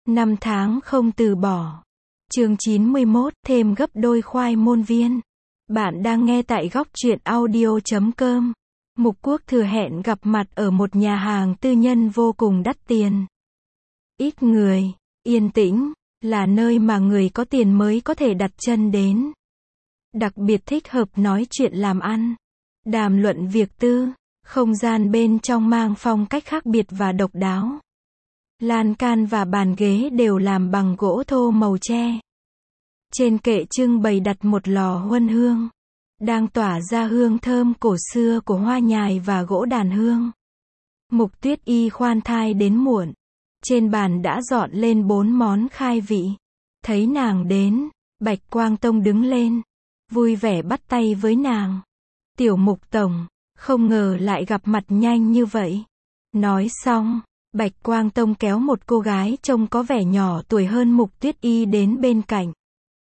5 tháng không từ bỏ. Chương 91, thêm gấp đôi khoai môn viên. Bạn đang nghe tại góc truyện audio.com. Mục Quốc Thừa hẹn gặp mặt ở một nhà hàng tư nhân vô cùng đắt tiền. Ít người, yên tĩnh, là nơi mà người có tiền mới có thể đặt chân đến. Đặc biệt thích hợp nói chuyện làm ăn, đàm luận việc tư, không gian bên trong mang phong cách khác biệt và độc đáo. Lan can và bàn ghế đều làm bằng gỗ thô màu tre. Trên kệ trưng bày đặt một lò huân hương, đang tỏa ra hương thơm cổ xưa của hoa nhài và gỗ đàn hương. Mục Tuyết Y khoan thai đến muộn. Trên bàn đã dọn lên 4 món khai vị. Thấy nàng đến, Bạch Quang Tông đứng lên, vui vẻ bắt tay với nàng. Tiểu Mục tổng, không ngờ lại gặp mặt nhanh như vậy. Nói xong, Bạch Quang Tông kéo một cô gái trông có vẻ nhỏ tuổi hơn Mục Tuyết Y đến bên cạnh.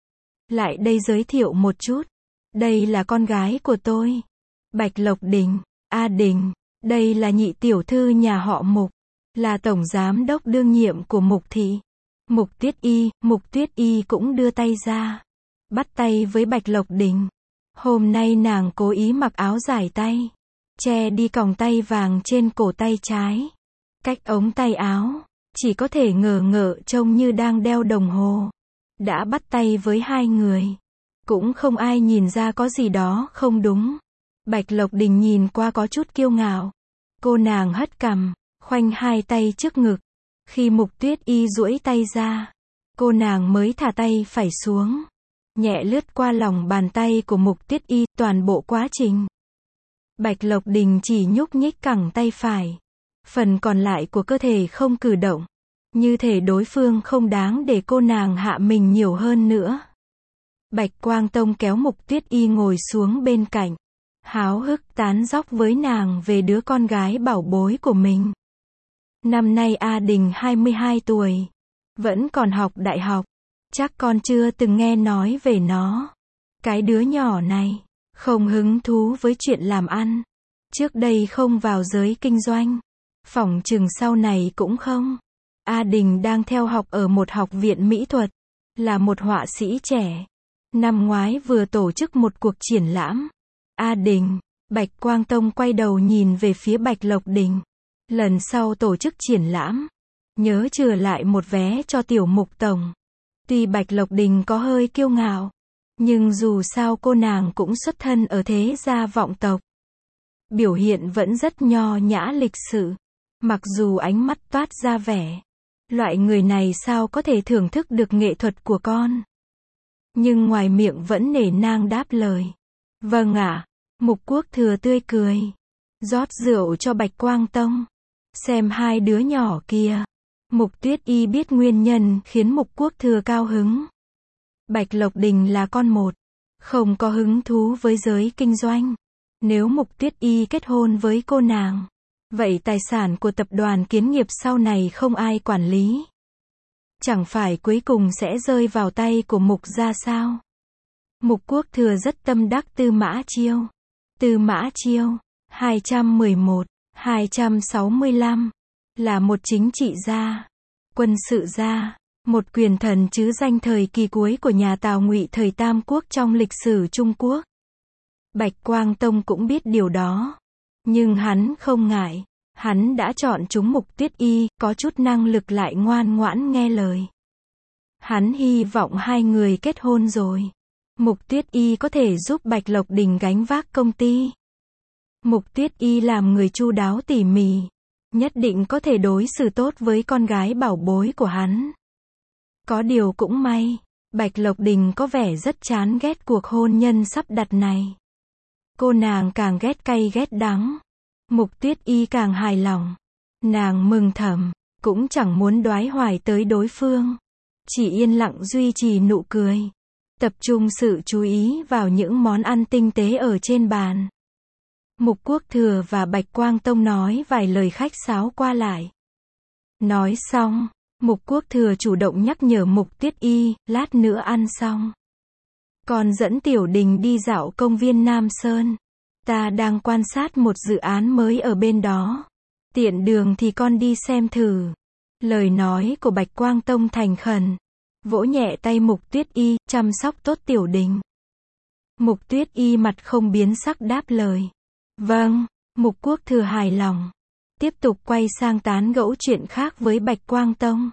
Lại đây giới thiệu một chút. Đây là con gái của tôi. Bạch Lộc Đình, A Đình. Đây là nhị tiểu thư nhà họ Mục, là tổng giám đốc đương nhiệm của Mục thị. Mục Tuyết Y cũng đưa tay ra, bắt tay với Bạch Lộc Đình. Hôm nay nàng cố ý mặc áo dài tay, che đi còng tay vàng trên cổ tay trái. Cách ống tay áo, chỉ có thể ngờ ngợ trông như đang đeo đồng hồ. Đã bắt tay với hai người, cũng không ai nhìn ra có gì đó không đúng. Bạch Lộc Đình nhìn qua có chút kiêu ngạo. Cô nàng hất cằm, khoanh hai tay trước ngực. Khi Mục Tuyết Y duỗi tay ra, cô nàng mới thả tay phải xuống, nhẹ lướt qua lòng bàn tay của Mục Tuyết Y. Toàn bộ quá trình, Bạch Lộc Đình chỉ nhúc nhích cẳng tay phải, phần còn lại của cơ thể không cử động, như thể đối phương không đáng để cô nàng hạ mình nhiều hơn nữa. Bạch Quang Tông kéo Mục Tuyết Y ngồi xuống bên cạnh, háo hức tán dóc với nàng về đứa con gái bảo bối của mình. Năm nay A Đình 22 tuổi, vẫn còn học đại học. Chắc con chưa từng nghe nói về nó. Cái đứa nhỏ này, không hứng thú với chuyện làm ăn. Trước đây không vào giới kinh doanh. Phỏng chừng sau này cũng không. A Đình đang theo học ở một học viện mỹ thuật, là một họa sĩ trẻ. Năm ngoái vừa tổ chức một cuộc triển lãm. A Đình, Bạch Quang Tông quay đầu nhìn về phía Bạch Lộc Đình. Lần sau tổ chức triển lãm, nhớ chừa lại một vé cho Tiểu Mục tổng. Tuy Bạch Lộc Đình có hơi kiêu ngạo, nhưng dù sao cô nàng cũng xuất thân ở thế gia vọng tộc. Biểu hiện vẫn rất nho nhã lịch sự. Mặc dù ánh mắt toát ra vẻ, loại người này sao có thể thưởng thức được nghệ thuật của con. Nhưng ngoài miệng vẫn nể nang đáp lời. Vâng ạ. Mục Quốc Thừa tươi cười, rót rượu cho Bạch Quang Tông. Xem hai đứa nhỏ kia. Mục Tuyết Y biết nguyên nhân khiến Mục Quốc Thừa cao hứng. Bạch Lộc Đình là con một, không có hứng thú với giới kinh doanh. Nếu Mục Tuyết Y kết hôn với cô nàng, vậy tài sản của tập đoàn Kiến Nghiệp sau này không ai quản lý. Chẳng phải cuối cùng sẽ rơi vào tay của Mục gia sao? Mục Quốc Thừa rất tâm đắc Tư Mã Chiêu. Tư Mã Chiêu, 211-265, là một chính trị gia, quân sự gia, một quyền thần chứ danh thời kỳ cuối của nhà Tào Ngụy thời Tam Quốc trong lịch sử Trung Quốc. Bạch Quang Tông cũng biết điều đó, nhưng hắn không ngại. Hắn đã chọn chúng Mục Tuyết Y, có chút năng lực lại ngoan ngoãn nghe lời. Hắn hy vọng hai người kết hôn rồi, Mục Tuyết Y có thể giúp Bạch Lộc Đình gánh vác công ty. Mục Tuyết Y làm người chu đáo tỉ mỉ, nhất định có thể đối xử tốt với con gái bảo bối của hắn. Có điều cũng may, Bạch Lộc Đình có vẻ rất chán ghét cuộc hôn nhân sắp đặt này. Cô nàng càng ghét cay ghét đắng. Mục Tuyết Y càng hài lòng. Nàng mừng thầm, cũng chẳng muốn đoái hoài tới đối phương. Chỉ yên lặng duy trì nụ cười, tập trung sự chú ý vào những món ăn tinh tế ở trên bàn. Mục Quốc Thừa và Bạch Quang Tông nói vài lời khách sáo qua lại. Nói xong, Mục Quốc Thừa chủ động nhắc nhở Mục Tuyết Y, lát nữa ăn xong, con dẫn Tiểu Đình đi dạo công viên Nam Sơn. Ta đang quan sát một dự án mới ở bên đó. Tiện đường thì con đi xem thử. Lời nói của Bạch Quang Tông thành khẩn, vỗ nhẹ tay Mục Tuyết Y, chăm sóc tốt Tiểu Đình. Mục Tuyết Y mặt không biến sắc đáp lời. Vâng, Mục Quốc Thừa hài lòng. Tiếp tục quay sang tán gẫu chuyện khác với Bạch Quang Tông.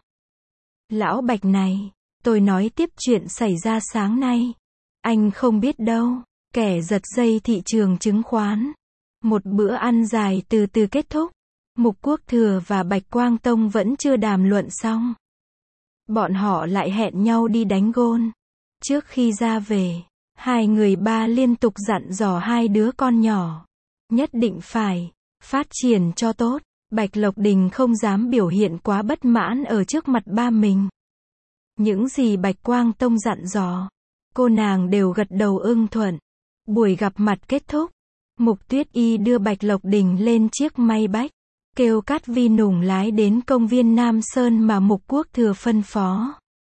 Lão Bạch này, tôi nói tiếp chuyện xảy ra sáng nay. Anh không biết đâu, kẻ giật dây thị trường chứng khoán. Một bữa ăn dài từ từ kết thúc. Mục Quốc Thừa và Bạch Quang Tông vẫn chưa đàm luận xong. Bọn họ lại hẹn nhau đi đánh gôn. Trước khi ra về, hai người ba liên tục dặn dò hai đứa con nhỏ. Nhất định phải phát triển cho tốt. Bạch Lộc Đình không dám biểu hiện quá bất mãn ở trước mặt ba mình. Những gì Bạch Quang Tông dặn dò, cô nàng đều gật đầu ưng thuận. Buổi gặp mặt kết thúc, Mục Tuyết Y đưa Bạch Lộc Đình lên chiếc may bách, kêu Cát Vi Nùng lái đến công viên Nam Sơn mà Mục Quốc Thừa phân phó.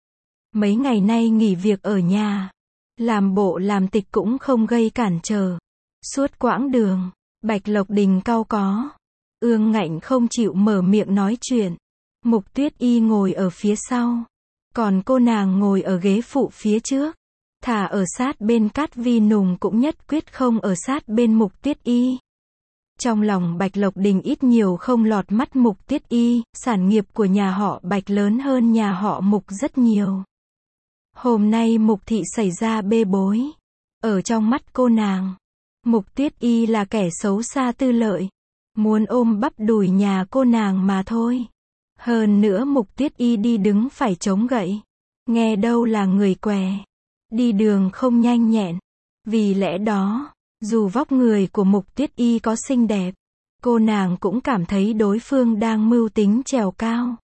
Mấy ngày nay nghỉ việc ở nhà, làm bộ làm tịch cũng không gây cản trở. Suốt quãng đường, Bạch Lộc Đình cau có, ương ngạnh không chịu mở miệng nói chuyện. Mục Tuyết Y ngồi ở phía sau, còn cô nàng ngồi ở ghế phụ phía trước. Thà ở sát bên Cát Vi Nùng cũng nhất quyết không ở sát bên Mục Tuyết Y. Trong lòng Bạch Lộc Đình ít nhiều không lọt mắt Mục Tuyết Y, sản nghiệp của nhà họ Bạch lớn hơn nhà họ Mục rất nhiều. Hôm nay Mục thị xảy ra bê bối. Ở trong mắt cô nàng, Mục Tuyết Y là kẻ xấu xa tư lợi, muốn ôm bắp đùi nhà cô nàng mà thôi. Hơn nữa Mục Tuyết Y đi đứng phải chống gậy, nghe đâu là người què, đi đường không nhanh nhẹn. Vì lẽ đó, dù vóc người của Mục Tuyết Y có xinh đẹp, cô nàng cũng cảm thấy đối phương đang mưu tính trèo cao,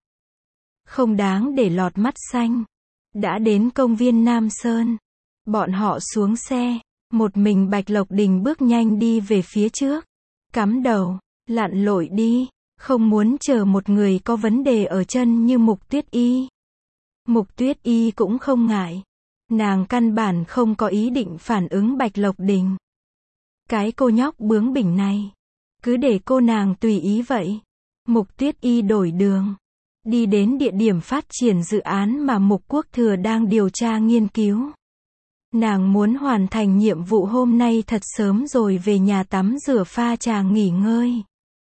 không đáng để lọt mắt xanh. Đã đến công viên Nam Sơn, bọn họ xuống xe, một mình Bạch Lộc Đình bước nhanh đi về phía trước, cắm đầu, lặn lội đi, không muốn chờ một người có vấn đề ở chân như Mục Tuyết Y. Mục Tuyết Y cũng không ngại, nàng căn bản không có ý định phản ứng Bạch Lộc Đình. Cái cô nhóc bướng bỉnh này, cứ để cô nàng tùy ý vậy. Mục Tuyết Y đổi đường, đi đến địa điểm phát triển dự án mà Mục Quốc Thừa đang điều tra nghiên cứu. Nàng muốn hoàn thành nhiệm vụ hôm nay thật sớm rồi về nhà tắm rửa pha trà nghỉ ngơi.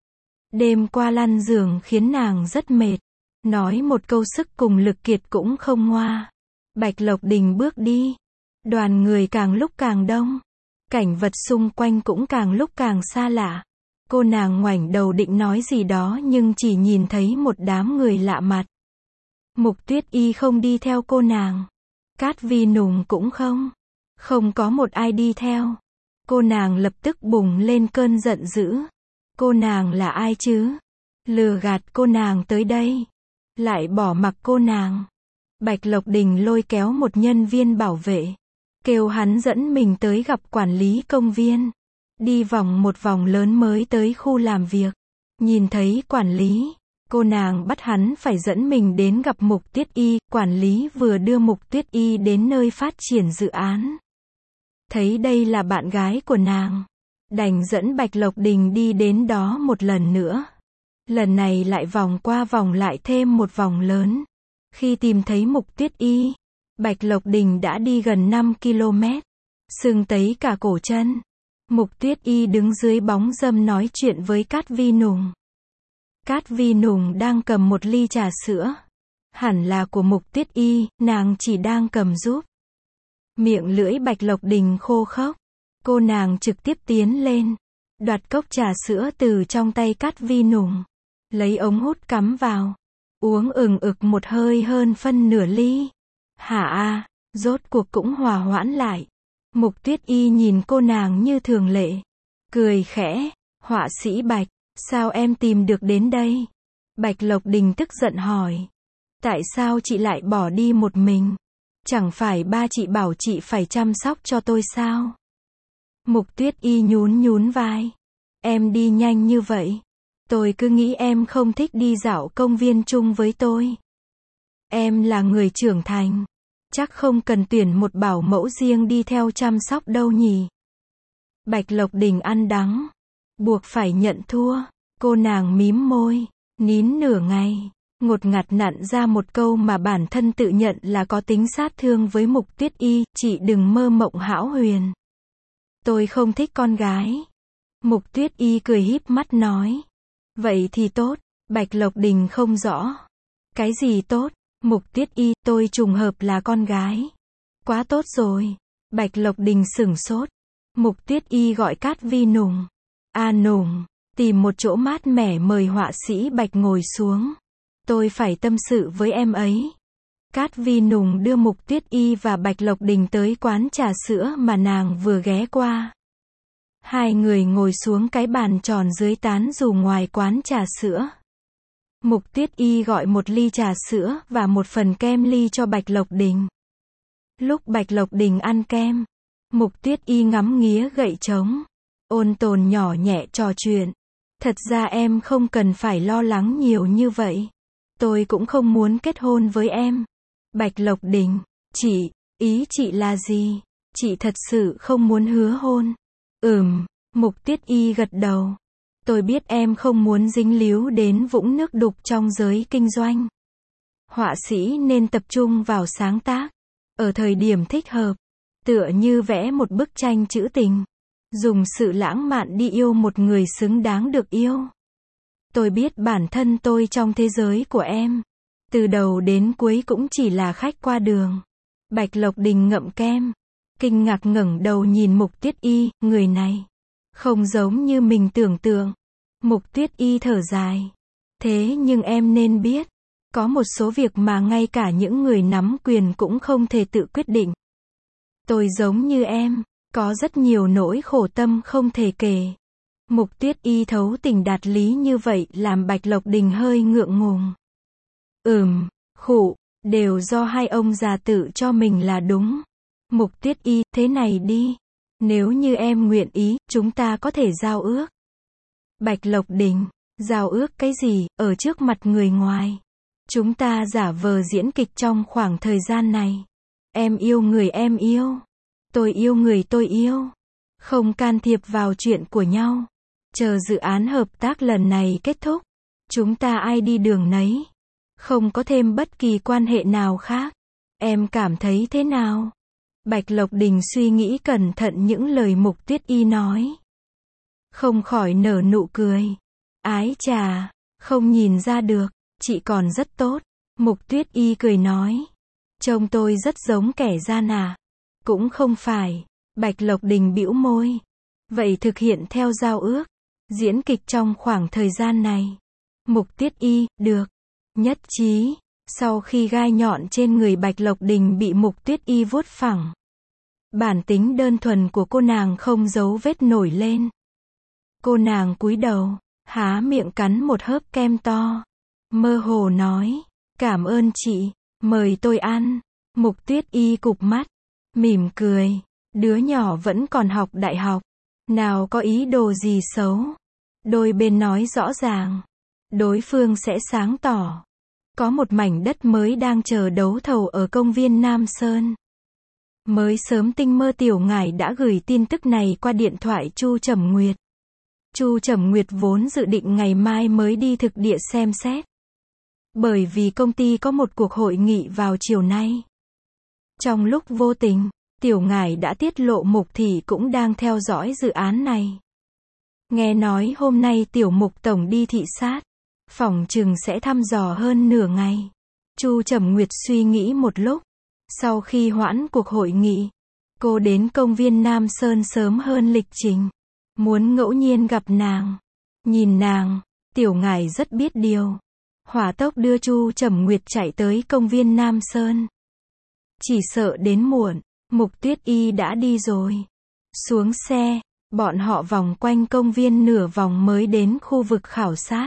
Đêm qua lăn giường khiến nàng rất mệt, nói một câu sức cùng lực kiệt cũng không ngoa. Bạch Lộc Đình bước đi, đoàn người càng lúc càng đông, cảnh vật xung quanh cũng càng lúc càng xa lạ. Cô nàng ngoảnh đầu định nói gì đó nhưng chỉ nhìn thấy một đám người lạ mặt. Mục Tuyết Y không đi theo cô nàng, Cát Vi Nùng cũng không có một ai đi theo. Cô nàng lập tức bùng lên cơn giận dữ. Cô nàng là ai chứ? Lừa gạt cô nàng tới đây, lại bỏ mặc cô nàng. Bạch Lộc Đình lôi kéo một nhân viên bảo vệ, kêu hắn dẫn mình tới gặp quản lý công viên. Đi vòng một vòng lớn mới tới khu làm việc. Nhìn thấy quản lý, cô nàng bắt hắn phải dẫn mình đến gặp Mục Tuyết Y. Quản lý vừa đưa Mục Tuyết Y đến nơi phát triển dự án. Thấy đây là bạn gái của nàng, đành dẫn Bạch Lộc Đình đi đến đó một lần nữa. Lần này lại vòng qua vòng lại thêm một vòng lớn. Khi tìm thấy Mục Tuyết Y, Bạch Lộc Đình đã đi gần 5 km, sưng tấy cả cổ chân. Mục Tuyết Y đứng dưới bóng râm nói chuyện với Cát Vi Nùng. Cát Vi Nùng đang cầm một ly trà sữa. Hẳn là của Mục Tuyết Y, nàng chỉ đang cầm giúp. Miệng lưỡi Bạch Lộc Đình khô khốc. Cô nàng trực tiếp tiến lên, đoạt cốc trà sữa từ trong tay Cát Vi Nùng, lấy ống hút cắm vào, uống ừng ực một hơi hơn phân nửa ly. Hả a, rốt cuộc cũng hòa hoãn lại. Mục Tuyết Y nhìn cô nàng như thường lệ, cười khẽ, họa sĩ Bạch, sao em tìm được đến đây? Bạch Lộc Đình tức giận hỏi, tại sao chị lại bỏ đi một mình? Chẳng phải ba chị bảo chị phải chăm sóc cho tôi sao? Mục Tuyết Y nhún vai, em đi nhanh như vậy, tôi cứ nghĩ em không thích đi dạo công viên chung với tôi. Em là người trưởng thành, chắc không cần tuyển một bảo mẫu riêng đi theo chăm sóc đâu nhỉ. Bạch Lộc Đình ăn đắng, buộc phải nhận thua. Cô nàng mím môi, nín nửa ngày, ngột ngạt nặn ra một câu mà bản thân tự nhận là có tính sát thương với Mục Tuyết Y, chị đừng mơ mộng hão huyền. Tôi không thích con gái. Mục Tuyết Y cười híp mắt nói. Vậy thì tốt. Bạch Lộc Đình không rõ. Cái gì tốt? Mục Tuyết Y, tôi trùng hợp là con gái. Quá tốt rồi. Bạch Lộc Đình sửng sốt. Mục Tuyết Y gọi Cát Vi Nùng. A Nùng, tìm một chỗ mát mẻ mời họa sĩ Bạch ngồi xuống. Tôi phải tâm sự với em ấy. Cát Vi Nùng đưa Mục Tuyết Y và Bạch Lộc Đình tới quán trà sữa mà nàng vừa ghé qua. Hai người ngồi xuống cái bàn tròn dưới tán dù ngoài quán trà sữa. Mục Tuyết Y gọi một ly trà sữa và một phần kem ly cho Bạch Lộc Đình. Lúc Bạch Lộc Đình ăn kem, Mục Tuyết Y ngắm nghía gậy trống, ôn tồn nhỏ nhẹ trò chuyện. Thật ra em không cần phải lo lắng nhiều như vậy. Tôi cũng không muốn kết hôn với em. Bạch Lộc Đình, ý chị là gì? Chị thật sự không muốn hứa hôn. Mục Tuyết Y gật đầu. Tôi biết em không muốn dính líu đến vũng nước đục trong giới kinh doanh. Họa sĩ nên tập trung vào sáng tác, ở thời điểm thích hợp, tựa như vẽ một bức tranh trữ tình, dùng sự lãng mạn đi yêu một người xứng đáng được yêu. Tôi biết bản thân tôi trong thế giới của em, từ đầu đến cuối cũng chỉ là khách qua đường. Bạch Lộc Đình ngậm kem, kinh ngạc ngẩng đầu nhìn Mục Tuyết Y, người này không giống như mình tưởng tượng. Mục Tuyết Y thở dài. Thế nhưng em nên biết, có một số việc mà ngay cả những người nắm quyền cũng không thể tự quyết định. Tôi giống như em, có rất nhiều nỗi khổ tâm không thể kể. Mục Tuyết Y thấu tình đạt lý như vậy làm Bạch Lộc Đình hơi ngượng ngùng. Đều do hai ông già tự cho mình là đúng. Mục Tuyết Y, thế này đi. Nếu như em nguyện ý, chúng ta có thể giao ước. Bạch Lộc Đình, giao ước cái gì, ở trước mặt người ngoài. Chúng ta giả vờ diễn kịch trong khoảng thời gian này. Em yêu người em yêu. Tôi yêu người tôi yêu. Không can thiệp vào chuyện của nhau. Chờ dự án hợp tác lần này kết thúc. Chúng ta ai đi đường nấy. Không có thêm bất kỳ quan hệ nào khác. Em cảm thấy thế nào? Bạch Lộc Đình suy nghĩ cẩn thận những lời Mục Tuyết Y nói. Không khỏi nở nụ cười. Ái chà, không nhìn ra được, chị còn rất tốt. Mục Tuyết Y cười nói. Trông tôi rất giống kẻ gian à? Cũng không phải. Bạch Lộc Đình bĩu môi. Vậy thực hiện theo giao ước. Diễn kịch trong khoảng thời gian này. Mục Tuyết Y, được. Nhất trí. Sau khi gai nhọn trên người Bạch Lộc Đình bị Mục Tuyết Y vuốt phẳng, bản tính đơn thuần của cô nàng không dấu vết nổi lên. Cô nàng cúi đầu, há miệng cắn một hớp kem to, mơ hồ nói, cảm ơn chị, mời tôi ăn. Mục Tuyết Y cụp mắt, mỉm cười, đứa nhỏ vẫn còn học đại học, nào có ý đồ gì xấu. Đôi bên nói rõ ràng, đối phương sẽ sáng tỏ. Có một mảnh đất mới đang chờ đấu thầu ở công viên Nam Sơn. Mới sớm tinh mơ Tiểu Ngải đã gửi tin tức này qua điện thoại Chu Trầm Nguyệt. Chu Trầm Nguyệt vốn dự định ngày mai mới đi thực địa xem xét. Bởi vì công ty có một cuộc hội nghị vào chiều nay. Trong lúc vô tình, Tiểu Ngải đã tiết lộ Mục Thị cũng đang theo dõi dự án này. Nghe nói hôm nay Tiểu Mục Tổng đi thị sát. Phỏng chừng sẽ thăm dò hơn nửa ngày. Chu Trầm Nguyệt suy nghĩ một lúc. Sau khi hoãn cuộc hội nghị, cô đến công viên Nam Sơn sớm hơn lịch trình. Muốn ngẫu nhiên gặp nàng. Nhìn nàng, Tiểu Ngải rất biết điều. Hỏa tốc đưa Chu Trầm Nguyệt chạy tới công viên Nam Sơn. Chỉ sợ đến muộn, Mục Tuyết Y đã đi rồi. Xuống xe, bọn họ vòng quanh công viên nửa vòng mới đến khu vực khảo sát.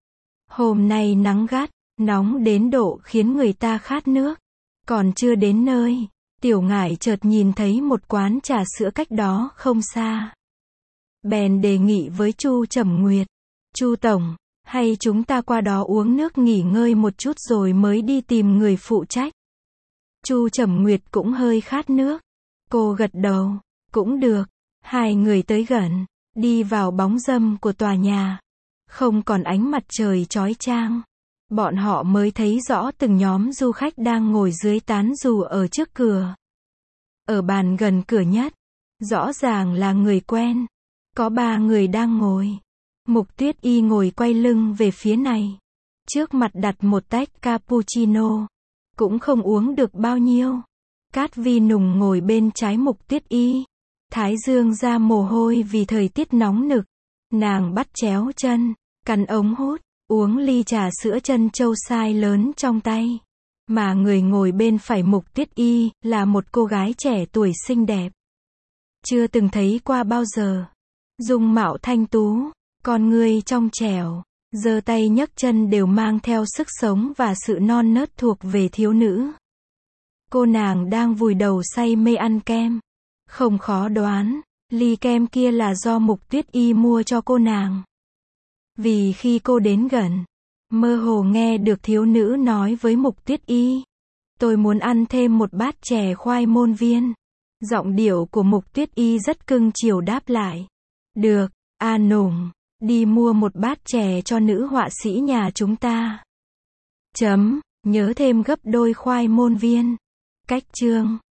Hôm nay nắng gắt, nóng đến độ khiến người ta khát nước. Còn chưa đến nơi, Tiểu Ngải chợt nhìn thấy một quán trà sữa cách đó không xa. Bèn đề nghị với Chu Trầm Nguyệt. Chu Tổng, hay chúng ta qua đó uống nước nghỉ ngơi một chút rồi mới đi tìm người phụ trách. Chu Trầm Nguyệt cũng hơi khát nước. Cô gật đầu, cũng được. Hai người tới gần, đi vào bóng râm của tòa nhà. Không còn ánh mặt trời chói chang. bọn họ mới thấy rõ từng nhóm du khách đang ngồi dưới tán dù ở trước cửa. Ở bàn gần cửa nhất, rõ ràng là người quen. Có 3 người đang ngồi. Mục Tuyết Y ngồi quay lưng về phía này. Trước mặt đặt một tách cappuccino. Cũng không uống được bao nhiêu. Cát Vi Nùng ngồi bên trái Mục Tuyết Y. Thái dương ra mồ hôi vì thời tiết nóng nực. Nàng bắt chéo chân, cắn ống hút, uống ly trà sữa trân châu sai lớn trong tay. Mà người ngồi bên phải Mục Tuyết Y là một cô gái trẻ tuổi xinh đẹp. Chưa từng thấy qua bao giờ. Dung mạo thanh tú, con người trong trẻo, giơ tay nhấc chân đều mang theo sức sống và sự non nớt thuộc về thiếu nữ. Cô nàng đang vùi đầu say mê ăn kem. Không khó đoán, ly kem kia là do Mục Tuyết Y mua cho cô nàng. Vì khi cô đến gần, mơ hồ nghe được thiếu nữ nói với Mục Tuyết Y. Tôi muốn ăn thêm một bát chè khoai môn viên. Giọng điệu của Mục Tuyết Y rất cưng chiều đáp lại. Được, A Nùng, đi mua một bát chè cho nữ họa sĩ nhà chúng ta. Nhớ thêm gấp đôi khoai môn viên. Cách chương